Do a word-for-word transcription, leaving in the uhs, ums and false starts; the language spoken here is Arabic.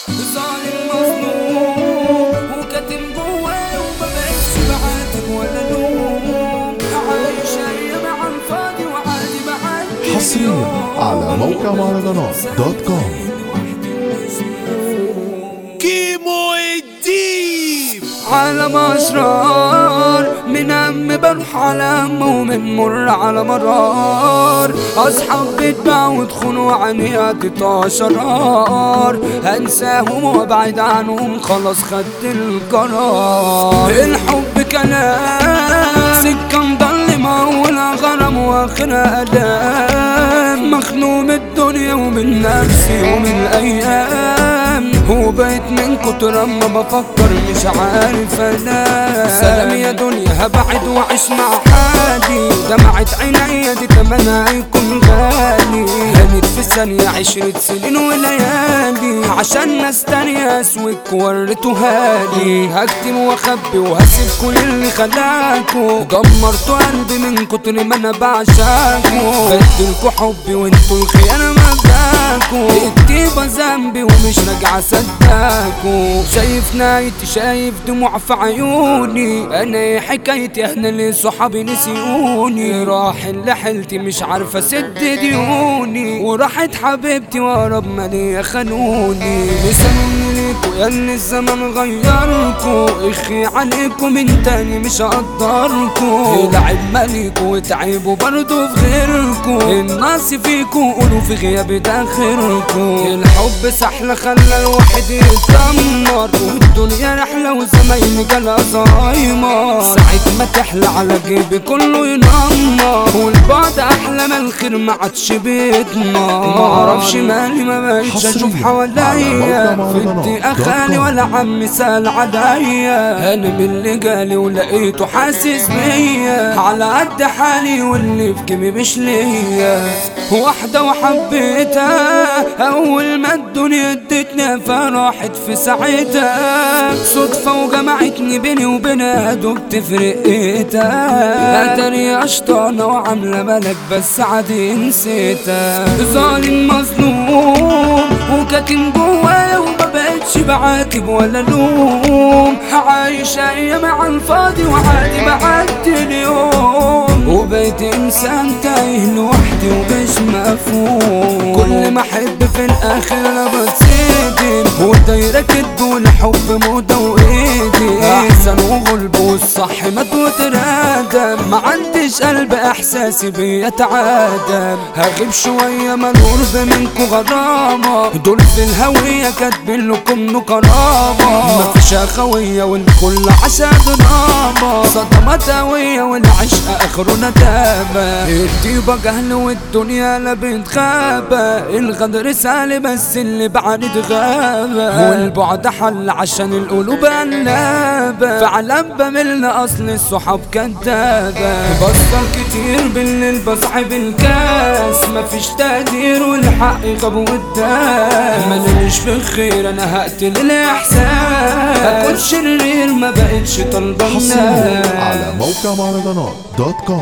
ظالم مظلوم وكاتم جواه ومبقتش بعاتب ولا لوم، عايش ايام على الفاضي وعادي بعدي. حصريا على موقع مهرجانات دوت كوم. كيمو الديب عالم أسرار، من هم بروح على هم ومن مر على مرار. أصحاب بيتباع وتخونوا عني قطع شرار، هنساهم وابعد عنهم خلاص خدت القرار. الحب كلام سكة مضلمة ولا غرام واخرها ألام، مخنوق من الدنيا ومن نفسي ومن الأيام، وبقيت من كتر ما بفكر مش عارف انام. سلام يا دنيا هبعد واعيش مع حالي، دمعت عينيا دي تمنها هيكون غالي. هانت في ثانية عشرة سنين وليالي عشان ناس تانية اسوك وريتوها لي. هكتم واخبي وهسيب كل اللي خلاكوا، دمرتوا قلبي من كتر ما انا بعشاكوا. بدلكوا حبي وانتوا الخيانة مبداكوا، الطيبة ذنبي ومش راجعة صدقكوا. شايف نايتي شايف دموع في عيوني، انا ايه حكايتي احنا اللي صحابي نسيوني. راح اللي حلتي مش عارفة اسد ديوني، وراحت حبيبتي وقرب ما ليا خانوني. لساني ليكوا يا اللي الزمن غيركوا، اخي عليكوا من تاني مش هقدركوا. العيب مالكوا وتعيبوا برضو في غيركوا، الناس فيكوا قولوا في غيابي داخلكوا. الحب سحلة خلى الواحد يتدمر، والدنيا رحلة وزمايلي جالها زهايمر. ساعة ما تحلى على جيبي كله ينمر، والبعد أحلى ما الخير ما عادش بيتمر. معرفش مالي ما بقتش أشوف حواليا في الدقيقة خالي ولا عمي سأل عليا. أنا من اللي جالي ولقيته حاسس بيا، على قد حالي واللي في جيبي مش ليا. واحدة وحبيتها أول ما الدنيا ادتني فراحت في ساعتها، صدفة وجمعتني بيني وبينها دبت في رقتها. أتاري أشطانة وعاملة ملك بس عادي نسيتها. ظالم مظلوم وكاتم جوايا ومبقتش بعاتب ولا لوم، عايش أيام على الفاضي وعادي بعدي اليوم، وبقيت إنسان تايه لوحدي ومش مفهوم. كل ما أحب في الآخر أنا بتصدم، والدايرة كدب والحب موضة وإيدي. أحسن وغلب والصح مات وترادم، ما عنديش قلب إحساسي بيتعادم. هغيب شوية ما القرب منكو غرامة، دول في الهوية كاتبين لكم كرامة. مفيش أخوية والكل عشا دراما، صدمات هوية والعشق آخره ندامة. الطيبة جهل والدنيا لا بتغابة، الغدر سالي بس اللي بعد غابة، والبعد حل عشان القلوب قلابة. فعلا بمل أصل الصحاب كدابة، بصل كتير بالليل بصحب الكاس، مفيش تقدير والحق غاب قدام. ما انا مش في خير انا هقتل الاحساس، هكون شرير ما بقتش طالبة حصريا على موقع مهرجانات دوت كوم.